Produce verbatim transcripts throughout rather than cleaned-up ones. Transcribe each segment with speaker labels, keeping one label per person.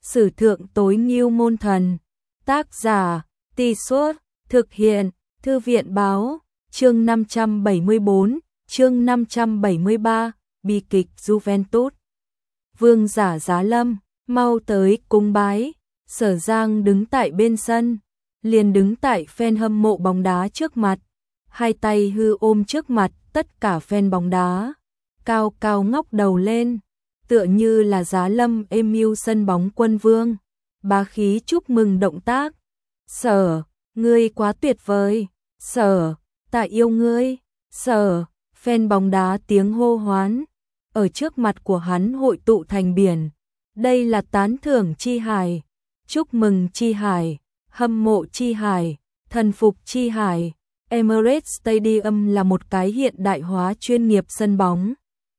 Speaker 1: Sử thượng tối ngưu môn thần. Tác giả, Tì Suốt, thực hiện, Thư viện báo, chương năm trăm bảy mươi bốn, chương năm trăm bảy mươi ba, bi kịch Juventus. Vương giả Giá Lâm, mau tới cung bái. Sở Giang đứng tại bên sân, liền đứng tại fan hâm mộ bóng đá trước mặt, hai tay hư ôm trước mặt tất cả fan bóng đá, cao cao ngóc đầu lên, tựa như là Giá Lâm êm mưu sân bóng quân vương, bá khí chúc mừng động tác. Sở, ngươi quá tuyệt vời, Sở, ta yêu ngươi, Sở, fan bóng đá tiếng hô hoán, ở trước mặt của hắn hội tụ thành biển. Đây là tán thưởng chi hải, chúc mừng chi hải, hâm mộ chi hải, thần phục chi hải. Emirates Stadium là một cái hiện đại hóa chuyên nghiệp sân bóng.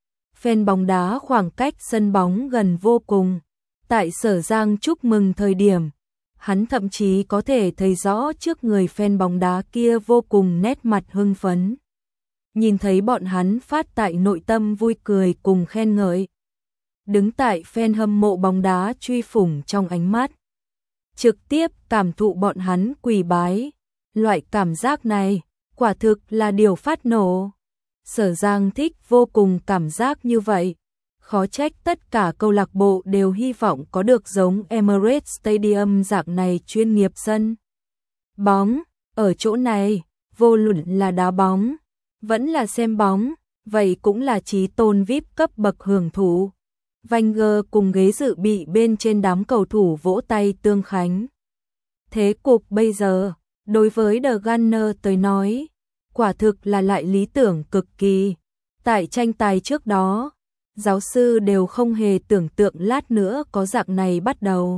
Speaker 1: Fan bóng đá khoảng cách sân bóng gần vô cùng. Tại Sở Giang chúc mừng thời điểm, hắn thậm chí có thể thấy rõ trước người fan bóng đá kia vô cùng nét mặt hưng phấn. Nhìn thấy bọn hắn phát tại nội tâm vui cười cùng khen ngợi. Đứng tại fan hâm mộ bóng đá truy phủng trong ánh mắt. Trực tiếp cảm thụ bọn hắn quỳ bái. Loại cảm giác này, quả thực là điều phát nổ. Sở Giang thích vô cùng cảm giác như vậy. Khó trách tất cả câu lạc bộ đều hy vọng có được giống Emirates Stadium dạng này chuyên nghiệp sân bóng. Ở chỗ này, vô luận là đá bóng, vẫn là xem bóng, vậy cũng là chí tôn vi ai pi cấp bậc hưởng thụ. Wenger cùng ghế dự bị bên trên đám cầu thủ vỗ tay tương khánh. Thế cục bây giờ, đối với The Gunners tới nói, quả thực là lại lý tưởng cực kỳ. Tại tranh tài trước đó, giáo sư đều không hề tưởng tượng lát nữa có dạng này bắt đầu.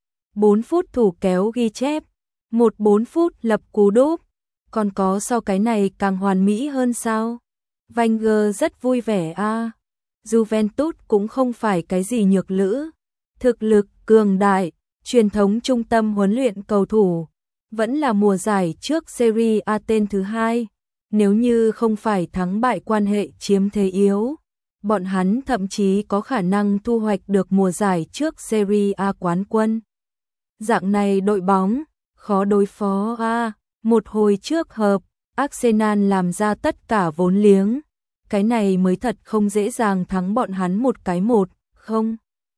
Speaker 1: bốn phút thủ kéo ghi chép, một bốn phút lập cú đúp, còn có sau cái này càng hoàn mỹ hơn sao? Wenger rất vui vẻ a. À. Juventus cũng không phải cái gì nhược lữ, thực lực cường đại, truyền thống trung tâm huấn luyện cầu thủ, vẫn là mùa giải trước Serie A tên thứ hai, nếu như không phải thắng bại quan hệ chiếm thế yếu, bọn hắn thậm chí có khả năng thu hoạch được mùa giải trước Serie A quán quân. Dạng này đội bóng, khó đối phó a. À. Một hồi trước hợp, Arsenal làm ra tất cả vốn liếng. Cái này mới thật không dễ dàng thắng bọn hắn một cái một, không.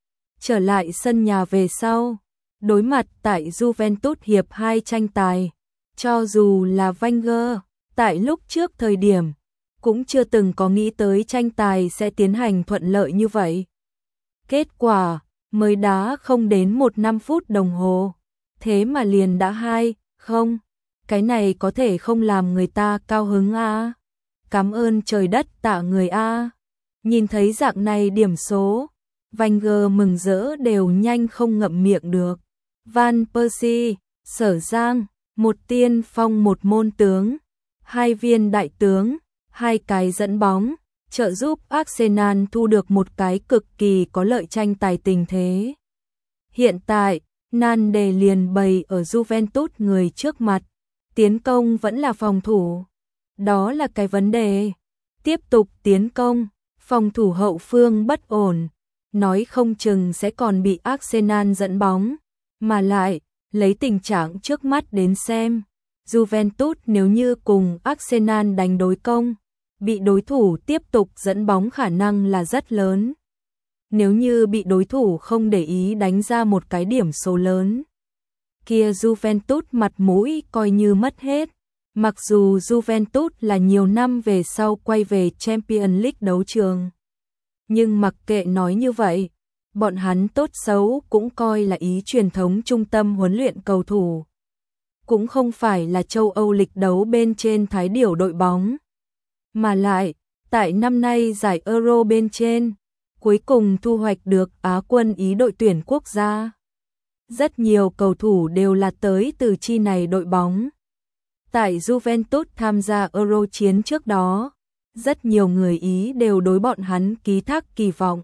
Speaker 1: Trở lại sân nhà về sau, đối mặt tại Juventus hiệp hai tranh tài, cho dù là Wenger, tại lúc trước thời điểm, cũng chưa từng có nghĩ tới tranh tài sẽ tiến hành thuận lợi như vậy. Kết quả, mới đá không đến một năm phút đồng hồ, thế mà liền đã hai, không. Cái này có thể không làm người ta cao hứng a. À. Cảm ơn trời đất tạ người a. À. Nhìn thấy dạng này điểm số, Wenger mừng rỡ đều nhanh không ngậm miệng được. Van Persie, Sở Giang, một tiên phong một môn tướng, hai viên đại tướng, hai cái dẫn bóng, trợ giúp Arsenal thu được một cái cực kỳ có lợi tranh tài tình thế. Hiện tại, nan đề liền bày ở Juventus người trước mặt. Tiến công vẫn là phòng thủ. Đó là cái vấn đề. Tiếp tục tiến công, phòng thủ hậu phương bất ổn, nói không chừng sẽ còn bị Arsenal dẫn bóng. Mà lại, lấy tình trạng trước mắt đến xem, Juventus nếu như cùng Arsenal đánh đối công, bị đối thủ tiếp tục dẫn bóng khả năng là rất lớn. Nếu như bị đối thủ không để ý đánh ra một cái điểm số lớn, kia Juventus mặt mũi coi như mất hết. Mặc dù Juventus là nhiều năm về sau quay về Champions League đấu trường, nhưng mặc kệ nói như vậy, bọn hắn tốt xấu cũng coi là ý truyền thống trung tâm huấn luyện cầu thủ. Cũng không phải là châu Âu lịch đấu bên trên thái điểu đội bóng. Mà lại, tại năm nay giải Euro bên trên, cuối cùng thu hoạch được Á quân Ý đội tuyển quốc gia. Rất nhiều cầu thủ đều là tới từ chi này đội bóng. Tại Juventus tham gia Euro chiến trước đó, rất nhiều người Ý đều đối bọn hắn ký thác kỳ vọng.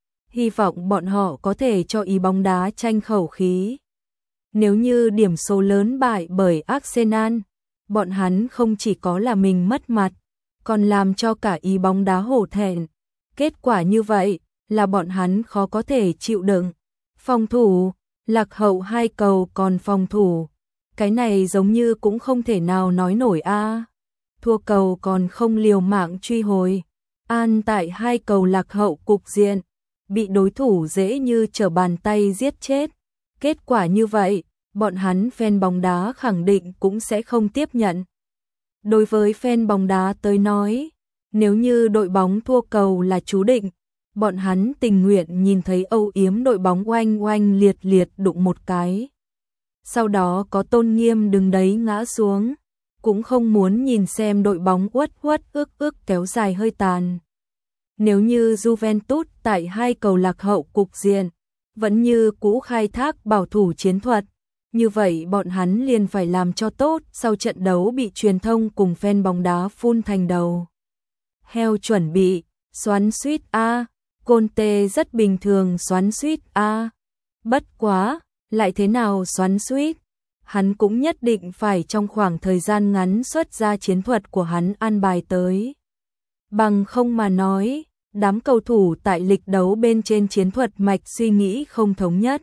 Speaker 1: Hy vọng bọn họ có thể cho Ý bóng đá tranh khẩu khí. Nếu như điểm số lớn bại bởi Arsenal, bọn hắn không chỉ có là mình mất mặt, còn làm cho cả Ý bóng đá hổ thẹn. Kết quả như vậy là bọn hắn khó có thể chịu đựng. Phòng thủ, lạc hậu hai cầu còn phòng thủ. Cái này giống như cũng không thể nào nói nổi a. Thua cầu còn không liều mạng truy hồi. An tại hai cầu lạc hậu cục diện, bị đối thủ dễ như trở bàn tay giết chết. Kết quả như vậy, bọn hắn fan bóng đá khẳng định cũng sẽ không tiếp nhận. Đối với fan bóng đá tới nói, nếu như đội bóng thua cầu là chú định, bọn hắn tình nguyện nhìn thấy âu yếm đội bóng oanh oanh liệt liệt đụng một cái. Sau đó có tôn nghiêm đứng đấy ngã xuống, cũng không muốn nhìn xem đội bóng uất uất ức ức kéo dài hơi tàn. Nếu như Juventus tại hai cầu lạc hậu cục diện, vẫn như cũ khai thác bảo thủ chiến thuật, như vậy bọn hắn liền phải làm cho tốt sau trận đấu bị truyền thông cùng fan bóng đá phun thành đầu. Heo chuẩn bị, xoắn suýt a, Conte rất bình thường xoắn suýt a. Bất quá, lại thế nào xoắn suýt? Hắn cũng nhất định phải trong khoảng thời gian ngắn xuất ra chiến thuật của hắn an bài tới. Bằng không mà nói, đám cầu thủ tại lịch đấu bên trên chiến thuật mạch suy nghĩ không thống nhất,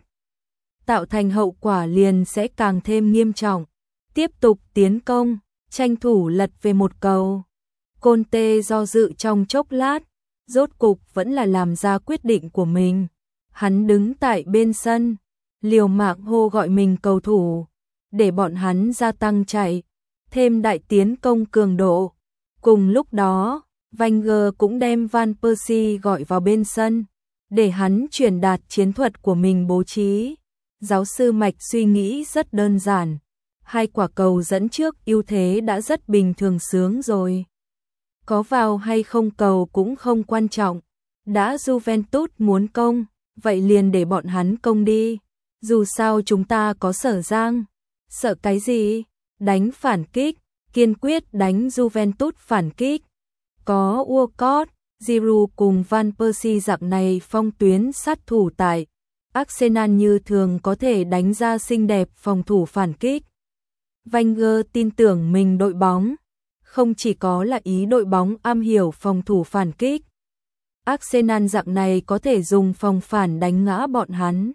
Speaker 1: tạo thành hậu quả liền sẽ càng thêm nghiêm trọng. Tiếp tục tiến công, tranh thủ lật về một cầu. Conte do dự trong chốc lát, rốt cục vẫn là làm ra quyết định của mình. Hắn đứng tại bên sân, liều mạng hô gọi mình cầu thủ, để bọn hắn gia tăng chạy, thêm đại tiến công cường độ. Cùng lúc đó, Wenger cũng đem Van Persie gọi vào bên sân, để hắn truyền đạt chiến thuật của mình bố trí. Giáo sư Mạch suy nghĩ rất đơn giản, hai quả cầu dẫn trước ưu thế đã rất bình thường sướng rồi. Có vào hay không cầu cũng không quan trọng, đã Juventus muốn công, vậy liền để bọn hắn công đi. Dù sao chúng ta có Sở Giang, sợ cái gì? Đánh phản kích, kiên quyết đánh Juventus phản kích. Có Walcott, Giroud cùng Van Persie dạng này phong tuyến sát thủ tại Arsenal như thường có thể đánh ra xinh đẹp phòng thủ phản kích. Wenger tin tưởng mình đội bóng, không chỉ có là ý đội bóng am hiểu phòng thủ phản kích. Arsenal dạng này có thể dùng phòng phản đánh ngã bọn hắn.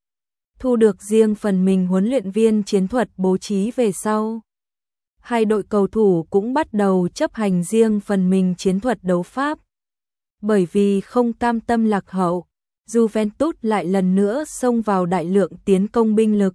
Speaker 1: Thu được riêng phần mình huấn luyện viên chiến thuật bố trí về sau. Hai đội cầu thủ cũng bắt đầu chấp hành riêng phần mình chiến thuật đấu pháp. Bởi vì không cam tâm lạc hậu, Juventus lại lần nữa xông vào đại lượng tiến công binh lực,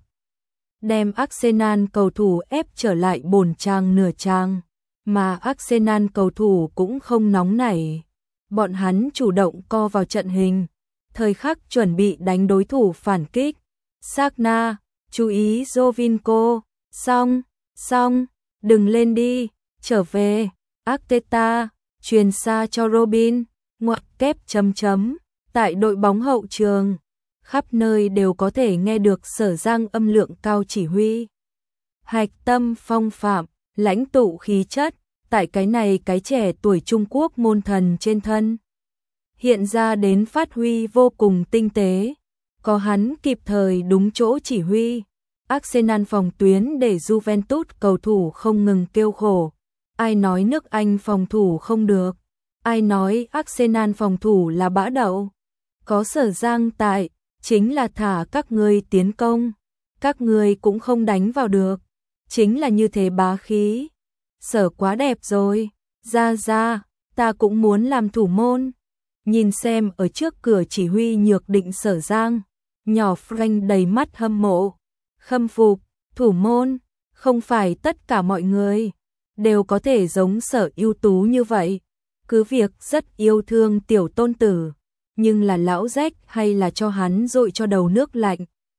Speaker 1: đem Arsenal cầu thủ ép trở lại bổn trang nửa trang, mà Arsenal cầu thủ cũng không nóng nảy. Bọn hắn chủ động co vào trận hình, thời khắc chuẩn bị đánh đối thủ phản kích. Sagna, chú ý Jovinko, xong, xong, đừng lên đi, trở về. Arteta, truyền xa cho Robin, ngoặc kép chấm chấm. Tại đội bóng hậu trường, khắp nơi đều có thể nghe được Sở Giang âm lượng cao chỉ huy. Hạch tâm phong phạm, lãnh tụ khí chất, tại cái này cái trẻ tuổi Trung Quốc môn thần trên thân. Hiện ra đến phát huy vô cùng tinh tế, có hắn kịp thời đúng chỗ chỉ huy. Arsenal phòng tuyến để Juventus cầu thủ không ngừng kêu khổ. Ai nói nước Anh phòng thủ không được? Ai nói Arsenal phòng thủ là bã đậu? Có Sở Giang tại, chính là thả các ngươi tiến công, các ngươi cũng không đánh vào được. Chính là như thế bá khí. Sở quá đẹp rồi, ra ra, ta cũng muốn làm thủ môn. Nhìn xem ở trước cửa chỉ huy nhược định Sở Giang, nhỏ Frank đầy mắt hâm mộ, khâm phục, thủ môn, không phải tất cả mọi người đều có thể giống Sở ưu tú như vậy. Cứ việc rất yêu thương tiểu tôn tử, nhưng là lão rách hay là cho hắn dội cho đầu nước lạnh.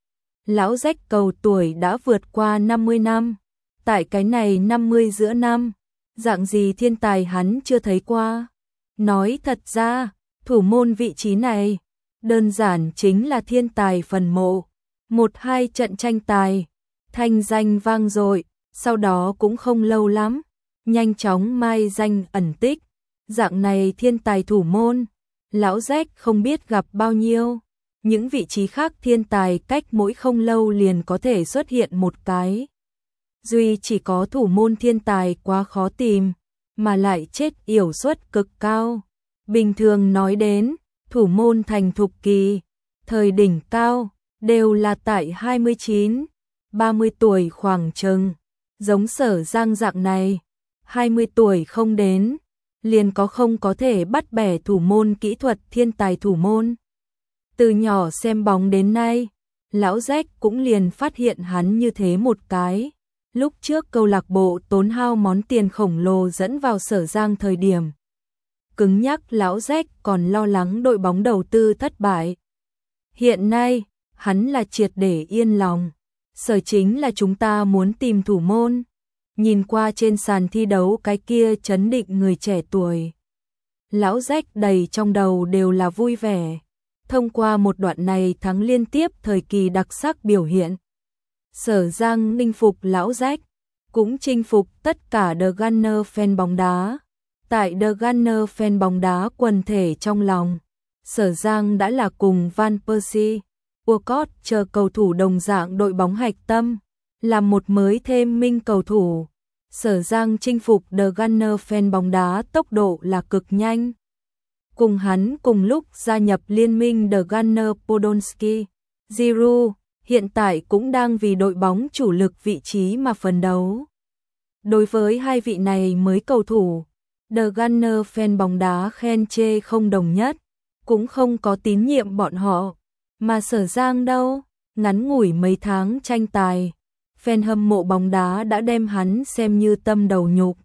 Speaker 1: Lão rách cầu tuổi đã vượt qua năm mươi năm, tại cái này năm mươi giữa năm, dạng gì thiên tài hắn chưa thấy qua. Nói thật ra, thủ môn vị trí này, đơn giản chính là thiên tài phần mộ. Một hai trận tranh tài, thanh danh vang dội, sau đó cũng không lâu lắm, nhanh chóng mai danh ẩn tích. Dạng này thiên tài thủ môn, lão rách không biết gặp bao nhiêu. Những vị trí khác thiên tài cách mỗi không lâu liền có thể xuất hiện một cái. Duy chỉ có thủ môn thiên tài quá khó tìm, mà lại chết yểu suất cực cao. Bình thường nói đến, thủ môn thành thục kỳ, thời đỉnh cao, đều là tại hai mươi chín, ba mươi tuổi khoảng chừng, giống Sở Giang dạng này, hai mươi tuổi không đến, liền có không có thể bắt bẻ thủ môn kỹ thuật thiên tài thủ môn. Từ nhỏ xem bóng đến nay, lão Jack cũng liền phát hiện hắn như thế một cái. Lúc trước câu lạc bộ tốn hao món tiền khổng lồ dẫn vào Sở Giang thời điểm. Cứng nhắc lão Jack còn lo lắng đội bóng đầu tư thất bại. Hiện nay, hắn là triệt để yên lòng. Sở chính là chúng ta muốn tìm thủ môn. Nhìn qua trên sàn thi đấu cái kia chấn định người trẻ tuổi. Lão Jack đầy trong đầu đều là vui vẻ. Thông qua một đoạn này thắng liên tiếp thời kỳ đặc sắc biểu hiện. Sở Giang ninh phục lão Jack, cũng chinh phục tất cả The Gunner fan bóng đá. Tại The Gunner fan bóng đá quần thể trong lòng, Sở Giang đã là cùng Van Persie, Walcott chờ cầu thủ đồng dạng đội bóng hạch tâm, là một mới thêm minh cầu thủ. Sở Giang chinh phục The Gunner fan bóng đá tốc độ là cực nhanh. Cùng hắn cùng lúc gia nhập liên minh The Gunner Podolski, Giroud, hiện tại cũng đang vì đội bóng chủ lực vị trí mà phấn đấu. Đối với hai vị này mới cầu thủ, The Gunner fan bóng đá khen chê không đồng nhất, cũng không có tín nhiệm bọn họ. Mà Sở Giang đâu, ngắn ngủi mấy tháng tranh tài, fan hâm mộ bóng đá đã đem hắn xem như tâm đầu nhục.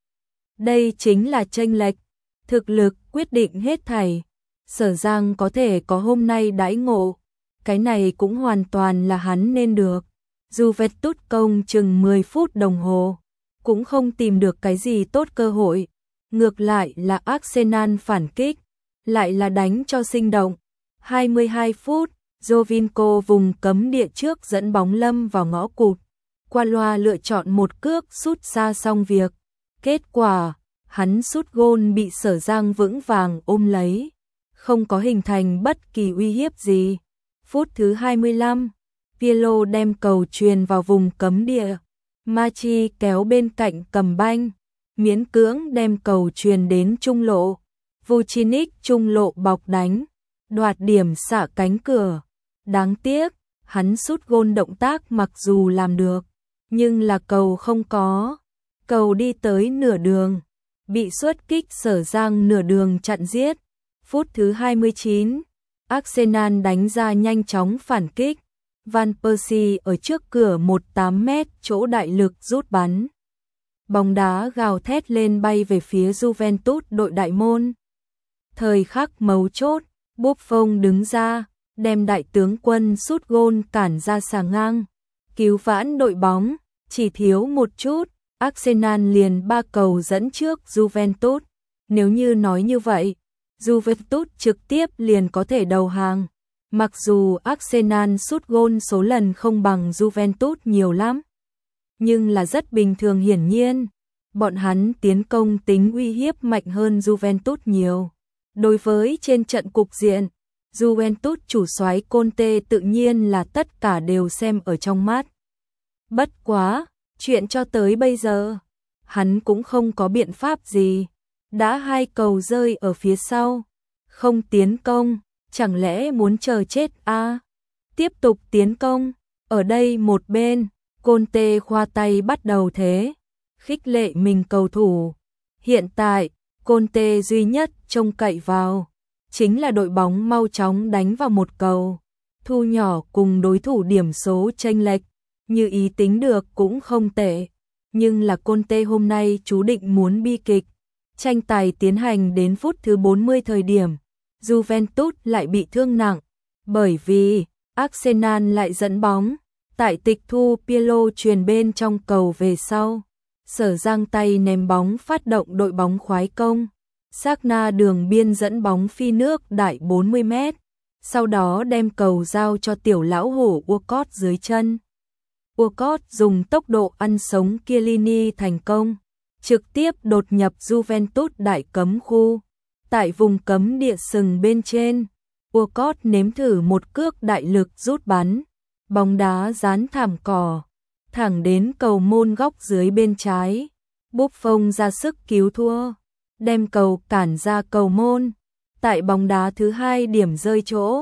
Speaker 1: Đây chính là chênh lệch, thực lực quyết định hết thảy. Sở Giang có thể có hôm nay đãi ngộ, cái này cũng hoàn toàn là hắn nên được. Juventus công chừng mười phút đồng hồ, cũng không tìm được cái gì tốt cơ hội. Ngược lại là Arsenal phản kích, lại là đánh cho sinh động. hai mươi hai phút, Jovinko vùng cấm địa trước dẫn bóng lâm vào ngõ cụt. Qua loa lựa chọn một cước sút xa xong việc. Kết quả, hắn sút gôn bị Sở Giang vững vàng ôm lấy, không có hình thành bất kỳ uy hiếp gì. Phút thứ hai mươi lăm, Pirlo đem cầu truyền vào vùng cấm địa. Machi kéo bên cạnh cầm banh, miễn cưỡng đem cầu truyền đến trung lộ. Vucinic trung lộ bọc đánh, đoạt điểm xạ cánh cửa. Đáng tiếc, hắn sút gôn động tác mặc dù làm được, nhưng là cầu không có. Cầu đi tới nửa đường, bị xuất kích Sở Giang nửa đường chặn giết. Phút thứ hai mươi chín, Arsenal đánh ra nhanh chóng phản kích. Van Persie ở trước cửa một mươi tám mét chỗ đại lực rút bắn. Bóng đá gào thét lên bay về phía Juventus đội đại môn. Thời khắc mấu chốt, Buffon đứng ra, đem đại tướng quân sút gôn cản ra xà ngang, cứu vãn đội bóng, chỉ thiếu một chút, Arsenal liền ba cầu dẫn trước Juventus. Nếu như nói như vậy, Juventus trực tiếp liền có thể đầu hàng. Mặc dù Arsenal sút gôn số lần không bằng Juventus nhiều lắm, nhưng là rất bình thường, hiển nhiên, bọn hắn tiến công tính uy hiếp mạnh hơn Juventus nhiều. Đối với trên trận cục diện, Juventus chủ soái Conte tự nhiên là tất cả đều xem ở trong mắt. Bất quá, chuyện cho tới bây giờ, hắn cũng không có biện pháp gì. Đã hai cầu rơi ở phía sau, không tiến công, chẳng lẽ muốn chờ chết à? Tiếp tục tiến công, ở đây một bên, Conte khoa tay bắt đầu thế, khích lệ mình cầu thủ. Hiện tại, Conte duy nhất trông cậy vào, chính là đội bóng mau chóng đánh vào một cầu, thu nhỏ cùng đối thủ điểm số chênh lệch, như ý tính được cũng không tệ. Nhưng là Conte hôm nay chú định muốn bi kịch. Tranh tài tiến hành đến phút thứ bốn mươi thời điểm, Juventus lại bị thương nặng, bởi vì Arsenal lại dẫn bóng, tại tịch thu Pirlo truyền bên trong cầu về sau. Sở Giang tay ném bóng phát động đội bóng khoái công, sát na đường biên dẫn bóng phi nước đại bốn mươi mét, sau đó đem cầu giao cho tiểu lão hổ Walcott dưới chân. Walcott dùng tốc độ ăn sống Chiellini thành công, trực tiếp đột nhập Juventus đại cấm khu. Tại vùng cấm địa sừng bên trên, Walcott nếm thử một cước đại lực rút bắn, bóng đá dán thảm cỏ, thẳng đến cầu môn góc dưới bên trái. Buffon ra sức cứu thua, đem cầu cản ra cầu môn. Tại bóng đá thứ hai điểm rơi chỗ,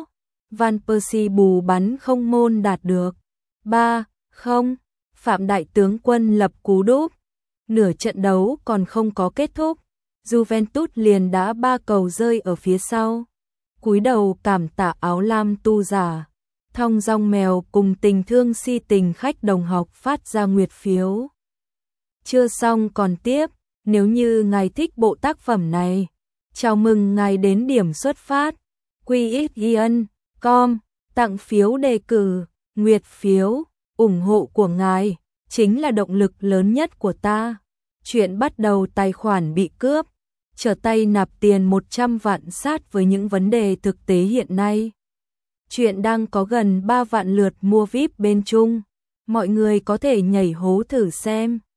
Speaker 1: Van Persie bù bắn không môn đạt được. ba không. Phạm đại tướng quân lập cú đúp. Nửa trận đấu còn không có kết thúc, Juventus liền đã ba cầu rơi ở phía sau. Cúi đầu cảm tạ áo lam tu giả. Thong dong mèo cùng tình thương si tình khách đồng học phát ra nguyệt phiếu. Chưa xong còn tiếp, nếu như ngài thích bộ tác phẩm này, chào mừng ngài đến điểm xuất phát quy ích ian chấm com tặng phiếu đề cử, nguyệt phiếu, ủng hộ của ngài chính là động lực lớn nhất của ta. Chuyện bắt đầu tài khoản bị cướp, trở tay nạp tiền một trăm vạn sát với những vấn đề thực tế hiện nay. Chuyện đang có gần ba vạn lượt mua vi ai pi bên Trung, mọi người có thể nhảy hố thử xem.